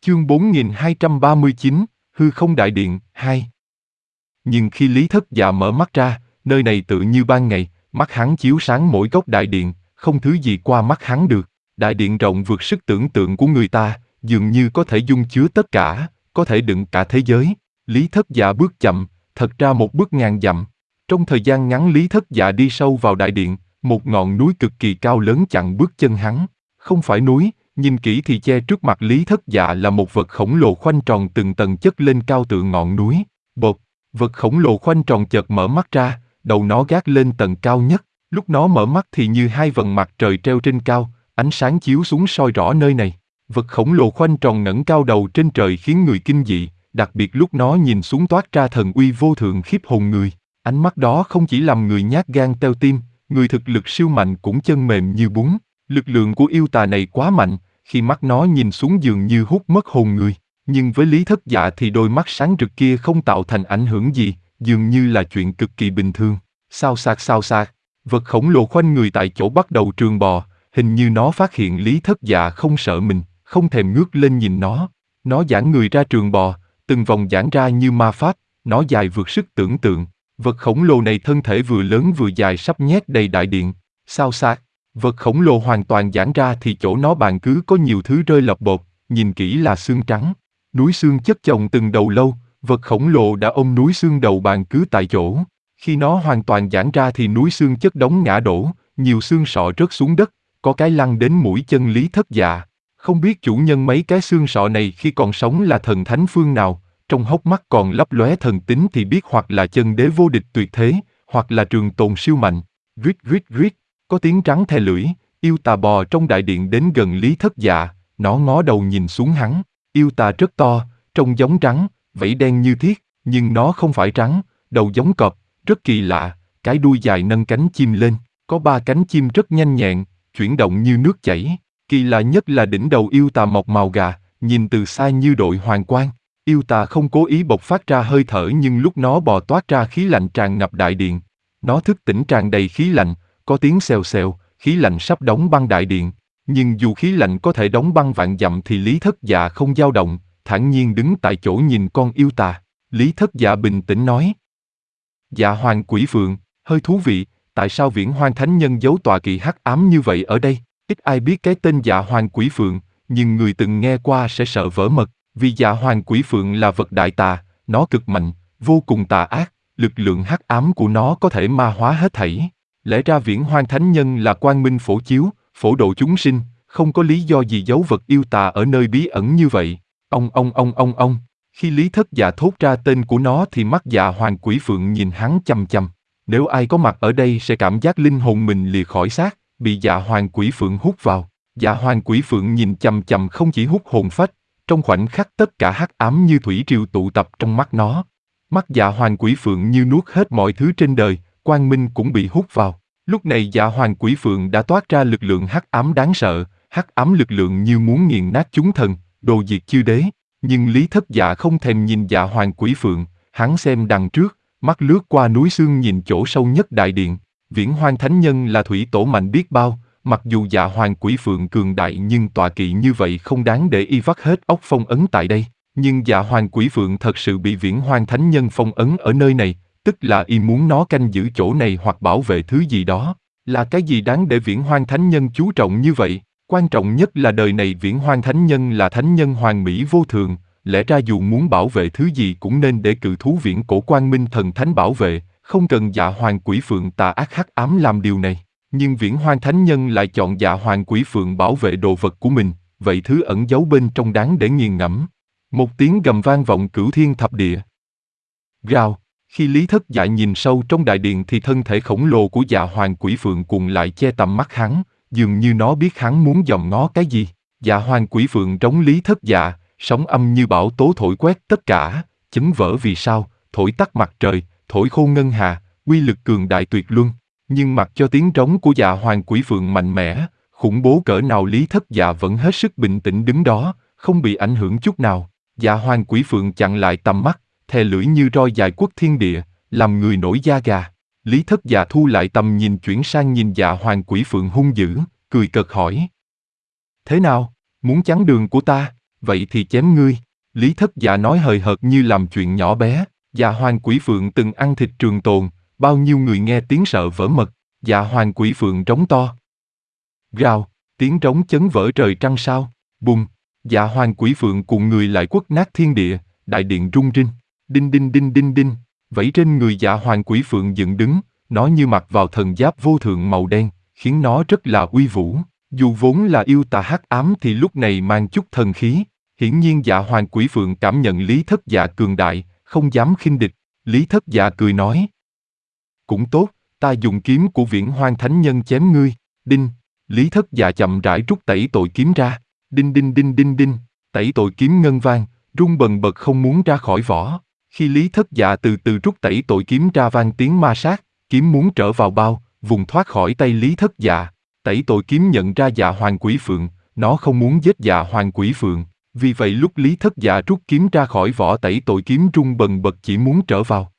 Chương 4239, Hư không đại điện, 2. Nhưng khi Lý Thất Dạ mở mắt ra, nơi này tự như ban ngày, mắt hắn chiếu sáng mỗi góc đại điện, không thứ gì qua mắt hắn được. Đại điện rộng vượt sức tưởng tượng của người ta, dường như có thể dung chứa tất cả, có thể đựng cả thế giới. Lý Thất Dạ bước chậm, thật ra một bước ngàn dặm. Trong thời gian ngắn Lý Thất Dạ đi sâu vào đại điện, một ngọn núi cực kỳ cao lớn chặn bước chân hắn. Không phải núi, nhìn kỹ thì che trước mặt Lý Thất Dạ là một vật khổng lồ khoanh tròn từng tầng chất lên cao tựa ngọn núi. Bột, vật khổng lồ khoanh tròn chợt mở mắt ra, đầu nó gác lên tầng cao nhất. Lúc nó mở mắt thì như hai vầng mặt trời treo trên cao, ánh sáng chiếu xuống soi rõ nơi này. Vật khổng lồ khoanh tròn ngẩng cao đầu trên trời khiến người kinh dị, đặc biệt lúc nó nhìn xuống toát ra thần uy vô thượng khiếp hồn người. Ánh mắt đó không chỉ làm người nhát gan teo tim, người thực lực siêu mạnh cũng chân mềm như bún. Lực lượng của yêu tà này quá mạnh, khi mắt nó nhìn xuống dường như hút mất hồn người. Nhưng với Lý Thất Dạ thì đôi mắt sáng rực kia không tạo thành ảnh hưởng gì, dường như là chuyện cực kỳ bình thường. Sao xạc, vật khổng lồ khoanh người tại chỗ bắt đầu trườn bò, hình như nó phát hiện Lý Thất Dạ không sợ mình, không thèm ngước lên nhìn nó. Nó giãn người ra trườn bò, từng vòng giãn ra như ma pháp, nó dài vượt sức tưởng tượng. Vật khổng lồ này thân thể vừa lớn vừa dài sắp nhét đầy đại điện. Sao xạc, vật khổng lồ hoàn toàn giãn ra thì chỗ nó bàn cứ có nhiều thứ rơi lập bột, nhìn kỹ là xương trắng. Núi xương chất chồng từng đầu lâu, vật khổng lồ đã ôm núi xương đầu bàn cứ tại chỗ. Khi nó hoàn toàn giãn ra thì núi xương chất đống ngã đổ, nhiều xương sọ rớt xuống đất, có cái lăn đến mũi chân Lý Thất Dạ. Không biết chủ nhân mấy cái xương sọ này khi còn sống là thần thánh phương nào, trong hốc mắt còn lấp lóe thần tính thì biết hoặc là chân đế vô địch tuyệt thế, hoặc là trường tồn siêu mạnh. Rít, có tiếng rắn thè lưỡi, yêu tà bò trong đại điện đến gần Lý Thất Dạ, nó ngó đầu nhìn xuống hắn. Yêu tà rất to, trông giống rắn, vảy đen như thiết, nhưng nó không phải rắn, đầu giống cọp, rất kỳ lạ, cái đuôi dài nâng cánh chim lên, có 3 cánh chim rất nhanh nhẹn, chuyển động như nước chảy. Kỳ lạ nhất là đỉnh đầu yêu tà mọc màu gà, nhìn từ xa như đội hoàng quang. Yêu tà không cố ý bộc phát ra hơi thở nhưng lúc nó bò toát ra khí lạnh tràn ngập đại điện. Nó thức tỉnh tràn đầy khí lạnh, có tiếng xèo xèo, khí lạnh sắp đóng băng đại điện. Nhưng dù khí lạnh có thể đóng băng vạn dặm thì Lý Thất Dạ không dao động, thản nhiên đứng tại chỗ nhìn con yêu tà. Lý Thất Dạ bình tĩnh nói: Dạ Hoàng Quỷ Phượng, hơi thú vị, tại sao Viễn Hoang Thánh Nhân giấu tọa kỵ hắc ám như vậy ở đây? Ít ai biết cái tên Dạ Hoàng Quỷ Phượng, nhưng người từng nghe qua sẽ sợ vỡ mật, vì Dạ Hoàng Quỷ Phượng là vật đại tà, nó cực mạnh, vô cùng tà ác, lực lượng hắc ám của nó có thể ma hóa hết thảy. Lẽ ra Viễn Hoang Thánh Nhân là quang minh phổ chiếu, phổ độ chúng sinh, không có lý do gì giấu vật yêu tà ở nơi bí ẩn như vậy. Ông. Khi Lý Thất Dạ thốt ra tên của nó thì mắt Dạ Hoàng Quỷ Phượng nhìn hắn chằm chằm. Nếu ai có mặt ở đây sẽ cảm giác linh hồn mình lìa khỏi xác, bị Dạ Hoàng Quỷ Phượng hút vào. Dạ Hoàng Quỷ Phượng nhìn chằm chằm không chỉ hút hồn phách, trong khoảnh khắc tất cả hắc ám như thủy triều tụ tập trong mắt nó. Mắt Dạ Hoàng Quỷ Phượng như nuốt hết mọi thứ trên đời, quang minh cũng bị hút vào. Lúc này Dạ Hoàng Quỷ Phượng đã toát ra lực lượng hắc ám đáng sợ, hắc ám lực lượng như muốn nghiền nát chúng thần, đồ diệt chư đế. Nhưng Lý Thất Dạ không thèm nhìn Dạ Hoàng Quỷ Phượng, hắn xem đằng trước, mắt lướt qua núi xương nhìn chỗ sâu nhất đại điện. Viễn Hoang Thánh Nhân là thủy tổ mạnh biết bao, mặc dù Dạ Hoàng Quỷ Phượng cường đại nhưng tọa kỵ như vậy không đáng để y vắt hết óc phong ấn tại đây. Nhưng Dạ Hoàng Quỷ Phượng thật sự bị Viễn Hoang Thánh Nhân phong ấn ở nơi này, tức là y muốn nó canh giữ chỗ này hoặc bảo vệ thứ gì đó. Là cái gì đáng để Viễn Hoang Thánh Nhân chú trọng như vậy? Quan trọng nhất là đời này Viễn Hoang Thánh Nhân là thánh nhân hoàn mỹ vô thường, lẽ ra dù muốn bảo vệ thứ gì cũng nên để cự thú viễn cổ quang minh thần thánh bảo vệ, không cần Dạ Hoàng Quỷ Phượng tà ác hắc ám làm điều này. Nhưng Viễn Hoang Thánh Nhân lại chọn Dạ Hoàng Quỷ Phượng bảo vệ đồ vật của mình, vậy thứ ẩn giấu bên trong đáng để nghiền ngẫm. Một tiếng gầm vang vọng cửu thiên thập địa. Rào, khi Lý Thất Dạ nhìn sâu trong đại điện thì thân thể khổng lồ của Dạ Hoàng Quỷ Phượng cuộn lại che tầm mắt hắn, dường như nó biết hắn muốn dòm ngó cái gì. Dạ Hoàng Quỷ Phượng trống Lý Thất Dạ, sóng âm như bão tố thổi quét tất cả, chấn vỡ vì sao, thổi tắt mặt trời, thổi khô ngân hà, uy lực cường đại tuyệt luân. Nhưng mặc cho tiếng trống của Dạ Hoàng Quỷ Phượng mạnh mẽ, khủng bố cỡ nào Lý Thất Dạ vẫn hết sức bình tĩnh đứng đó, không bị ảnh hưởng chút nào. Dạ Hoàng Quỷ Phượng chặn lại tầm mắt, thè lưỡi như roi dài quất thiên địa, làm người nổi da gà. Lý Thất Dạ thu lại tầm nhìn chuyển sang nhìn Dạ Hoàng Quỷ Phượng hung dữ, cười cợt hỏi: Thế nào, muốn chắn đường của ta? vậy thì chém ngươi. Lý Thất Dạ nói hời hợt như làm chuyện nhỏ bé. Dạ Hoàng Quỷ Phượng từng ăn thịt trường tồn, bao nhiêu người nghe tiếng sợ vỡ mật. Dạ Hoàng Quỷ Phượng trống to. Rào, tiếng trống chấn vỡ trời trăng sao. Bùng, Dạ Hoàng Quỷ Phượng cùng người lại quất nát thiên địa, đại điện rung rinh. Đinh đinh đinh đinh đinh, vẫy trên người Dạ Hoàng Quỷ Phượng dựng đứng, nó như mặc vào thần giáp vô thượng màu đen, khiến nó rất là uy vũ. Dù vốn là yêu tà hắc ám thì lúc này mang chút thần khí. Hiển nhiên Dạ Hoàng Quỷ Phượng cảm nhận Lý Thất Dạ cường đại, không dám khinh địch. Lý Thất Dạ cười nói. Cũng tốt, ta dùng kiếm của Viễn Hoang Thánh Nhân chém ngươi. Đinh, Lý Thất Dạ chậm rãi rút tẩy tội kiếm ra. Đinh đinh đinh đinh đinh, tẩy tội kiếm ngân vang, rung bần bật không muốn ra khỏi vỏ. Khi Lý Thất Dạ từ từ rút tẩy tội kiếm ra vang tiếng ma sát, kiếm muốn trở vào bao, vùng thoát khỏi tay Lý Thất Dạ. Tẩy tội kiếm nhận ra Dạ Hoàng Quỷ Phượng, nó không muốn giết Dạ Hoàng Quỷ Phượng. Vì vậy lúc Lý Thất Dạ rút kiếm ra khỏi vỏ tẩy tội kiếm rung bần bật chỉ muốn trở vào.